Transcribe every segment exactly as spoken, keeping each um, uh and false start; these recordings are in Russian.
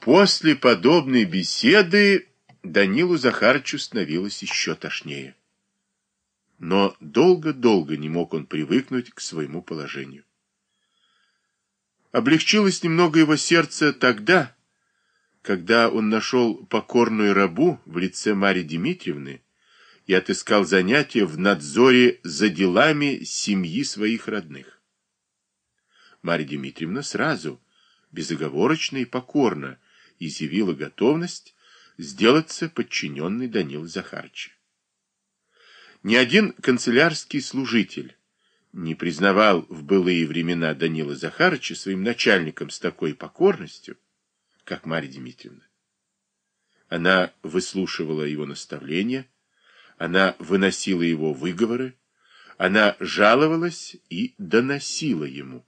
После подобной беседы Данилу Захарычу становилось еще тошнее. Но долго-долго не мог он привыкнуть к своему положению. Облегчилось немного его сердце тогда, когда он нашел покорную рабу в лице Марьи Дмитриевны и отыскал занятие в надзоре за делами семьи своих родных. Марья Дмитриевна сразу, безоговорочно и покорно, изъявила готовность сделаться подчиненной Данилы Захарыча. Ни один канцелярский служитель не признавал в былые времена Данила Захарыча своим начальником с такой покорностью, как Марья Дмитриевна. Она выслушивала его наставления, она выносила его выговоры, она жаловалась и доносила ему.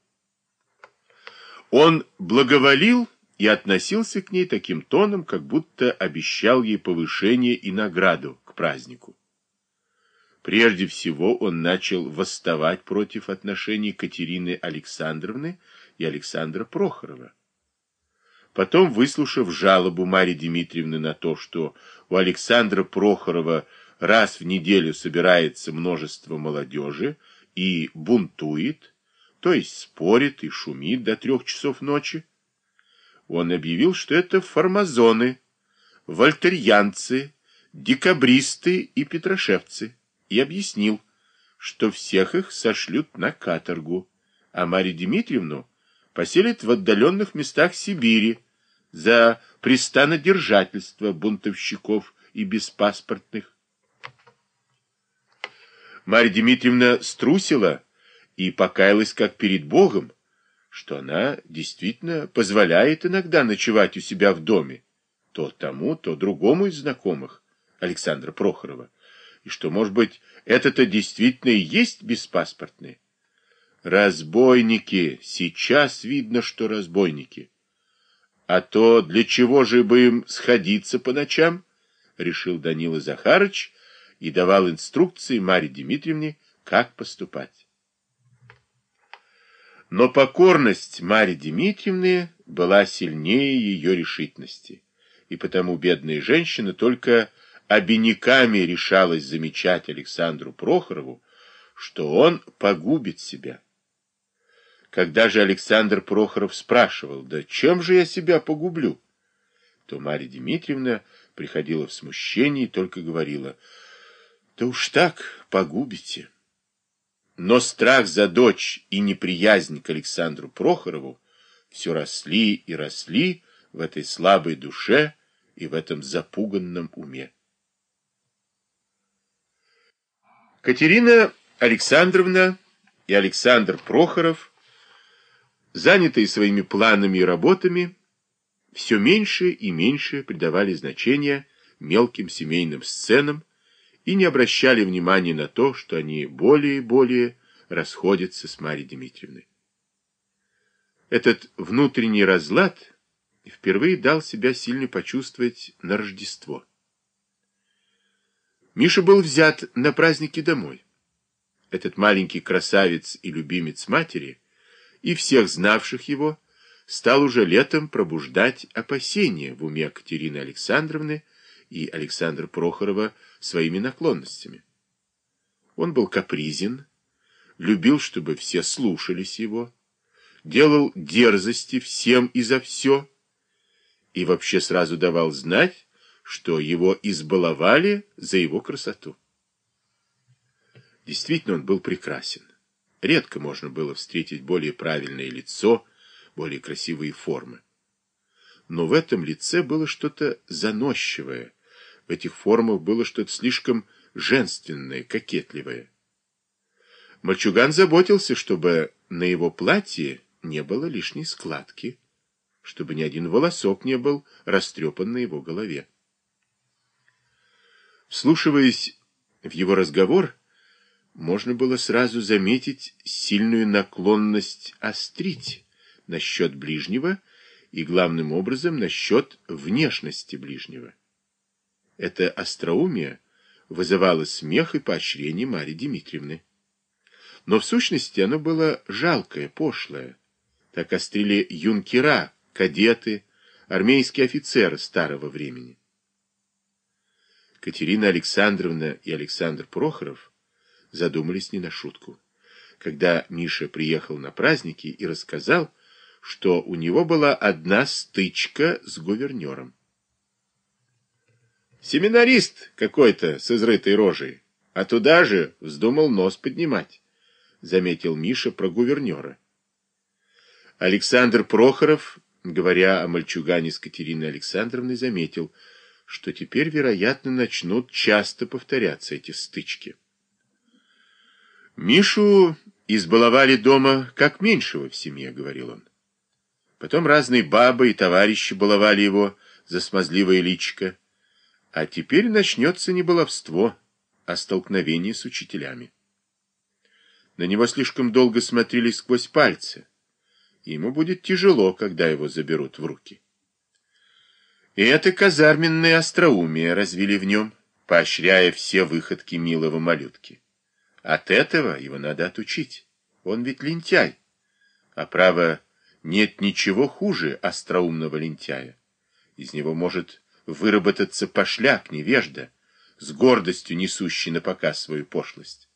Он благоволил и относился к ней таким тоном, как будто обещал ей повышение и награду к празднику. Прежде всего он начал восставать против отношений Катерины Александровны и Александра Прохорова. Потом, выслушав жалобу Марьи Дмитриевны на то, что у Александра Прохорова раз в неделю собирается множество молодежи и бунтует, то есть спорит и шумит до трех часов ночи, он объявил, что это формазоны, вольтерьянцы, декабристы и петрошевцы, и объяснил, что всех их сошлют на каторгу, а Марью Дмитриевну поселят в отдаленных местах Сибири за пристанодержательство бунтовщиков и беспаспортных. Марья Дмитриевна струсила и покаялась как перед Богом, что она действительно позволяет иногда ночевать у себя в доме, то тому, то другому из знакомых Александра Прохорова, и что, может быть, это-то действительно и есть беспаспортные. Разбойники, сейчас видно, что разбойники. А то для чего же бы им сходиться по ночам, решил Данила Захарыч и давал инструкции Марье Дмитриевне, как поступать. Но покорность Марьи Дмитриевны была сильнее ее решительности, и потому бедная женщина только обиняками решалась замечать Александру Прохорову, что он погубит себя. Когда же Александр Прохоров спрашивал, да чем же я себя погублю, то Марья Дмитриевна приходила в смущение и только говорила, да уж так погубите. Но страх за дочь и неприязнь к Александру Прохорову все росли и росли в этой слабой душе и в этом запуганном уме. Катерина Александровна и Александр Прохоров, занятые своими планами и работами, все меньше и меньше придавали значения мелким семейным сценам и не обращали внимания на то, что они более и более расходятся с Марьей Дмитриевной. Этот внутренний разлад впервые дал себя сильно почувствовать на Рождество. Миша был взят на праздники домой. Этот маленький красавец и любимец матери, и всех знавших его, стал уже летом пробуждать опасения в уме Катерины Александровны и Александра Прохорова своими наклонностями. Он был капризен, любил, чтобы все слушались его, делал дерзости всем и за все, и вообще сразу давал знать, что его избаловали за его красоту. Действительно, он был прекрасен. Редко можно было встретить более правильное лицо, более красивые формы. Но в этом лице было что-то заносчивое, в этих формах было что-то слишком женственное, кокетливое. Мальчуган заботился, чтобы на его платье не было лишней складки, чтобы ни один волосок не был растрепан на его голове. Вслушиваясь в его разговор, можно было сразу заметить сильную наклонность острить насчет ближнего и, главным образом, насчет внешности ближнего. Это остроумие вызывало смех и поощрение Марьи Дмитриевны. Но в сущности оно было жалкое, пошлое. Так острили юнкера, кадеты, армейские офицеры старого времени. Катерина Александровна и Александр Прохоров задумались не на шутку, когда Миша приехал на праздники и рассказал, что у него была одна стычка с гувернером. Семинарист какой-то с изрытой рожей, а туда же вздумал нос поднимать, заметил Миша про гувернера. Александр Прохоров, говоря о мальчугане с Катериной Александровной, заметил, что теперь, вероятно, начнут часто повторяться эти стычки. Мишу избаловали дома как меньшего в семье, говорил он. Потом разные бабы и товарищи баловали его за смазливое личико. А теперь начнется не баловство, а столкновение с учителями. На него слишком долго смотрели сквозь пальцы. Ему будет тяжело, когда его заберут в руки. И это казарменное остроумие развили в нем, поощряя все выходки милого малютки. От этого его надо отучить. Он ведь лентяй. А право, нет ничего хуже остроумного лентяя. Из него может выработаться пошляк, невежда, с гордостью несущий на показ свою пошлость.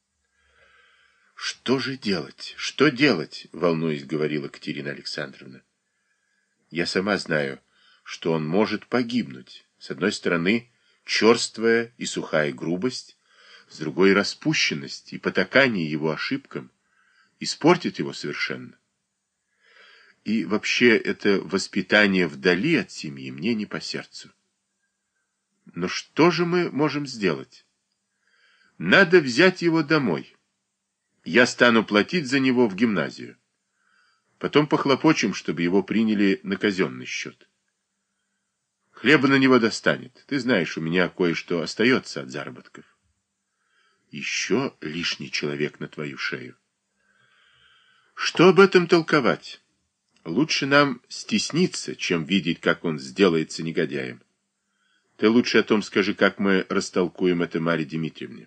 «Что же делать? Что делать?» — волнуясь, говорила Катерина Александровна. «Я сама знаю, что он может погибнуть. С одной стороны, черствая и сухая грубость, с другой — распущенность и потакание его ошибкам испортит его совершенно. И вообще это воспитание вдали от семьи мне не по сердцу. Но что же мы можем сделать? Надо взять его домой. Я стану платить за него в гимназию. Потом похлопочем, чтобы его приняли на казенный счет. Хлеба на него достанет. Ты знаешь, у меня кое-что остается от заработков. Еще лишний человек на твою шею. Что об этом толковать? Лучше нам стесниться, чем видеть, как он сделается негодяем. Ты лучше о том скажи, как мы растолкуем это Марье Дмитриевне.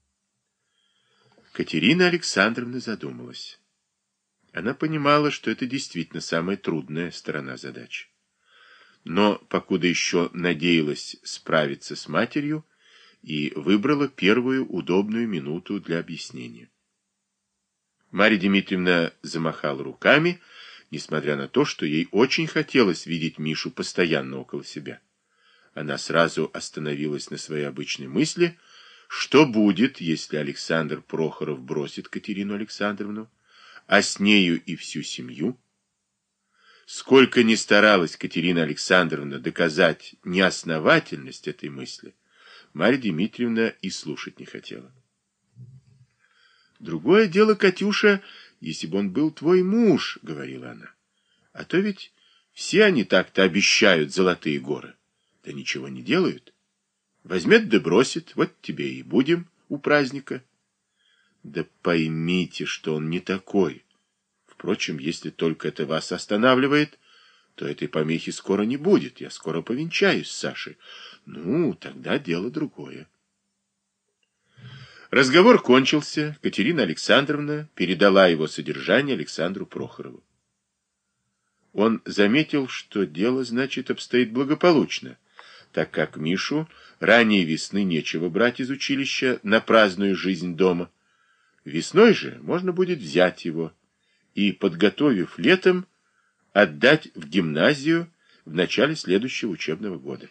Катерина Александровна задумалась. Она понимала, что это действительно самая трудная сторона задачи. Но покуда еще надеялась справиться с матерью и выбрала первую удобную минуту для объяснения. Марья Дмитриевна замахала руками, несмотря на то, что ей очень хотелось видеть Мишу постоянно около себя. Она сразу остановилась на своей обычной мысли, что будет, если Александр Прохоров бросит Катерину Александровну, а с нею и всю семью. Сколько ни старалась Катерина Александровна доказать неосновательность этой мысли, Марья Дмитриевна и слушать не хотела. «Другое дело, Катюша, если бы он был твой муж, — говорила она, — а то ведь все они так-то обещают золотые горы, да ничего не делают. Возьмет да бросит, вот тебе и будем у праздника. Да поймите, что он не такой. Впрочем, если только это вас останавливает, то этой помехи скоро не будет. Я скоро повенчаюсь с Сашей. Ну, тогда дело другое». Разговор кончился. Катерина Александровна передала его содержание Александру Прохорову. Он заметил, что дело, значит, обстоит благополучно, так как Мишу ранее весны нечего брать из училища на праздную жизнь дома. Весной же можно будет взять его и, подготовив летом, отдать в гимназию в начале следующего учебного года.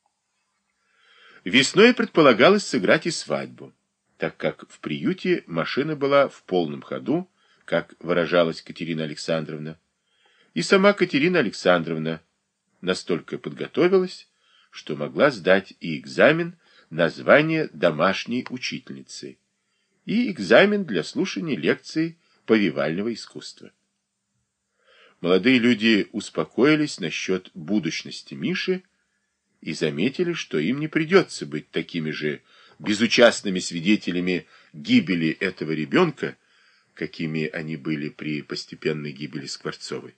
Весной предполагалось сыграть и свадьбу, так как в приюте машина была в полном ходу, как выражалась Катерина Александровна, и сама Катерина Александровна настолько подготовилась, что могла сдать и экзамен на звание домашней учительницы, и экзамен для слушания лекций повивального искусства. Молодые люди успокоились насчет будущности Миши и заметили, что им не придется быть такими же безучастными свидетелями гибели этого ребенка, какими они были при постепенной гибели Скворцовой.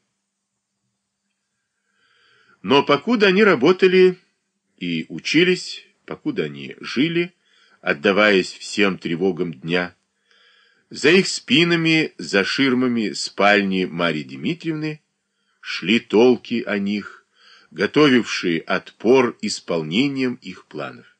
Но покуда они работали и учились, покуда они жили, отдаваясь всем тревогам дня, за их спинами, за ширмами спальни Марьи Дмитриевны шли толки о них, готовившие отпор исполнением их планов.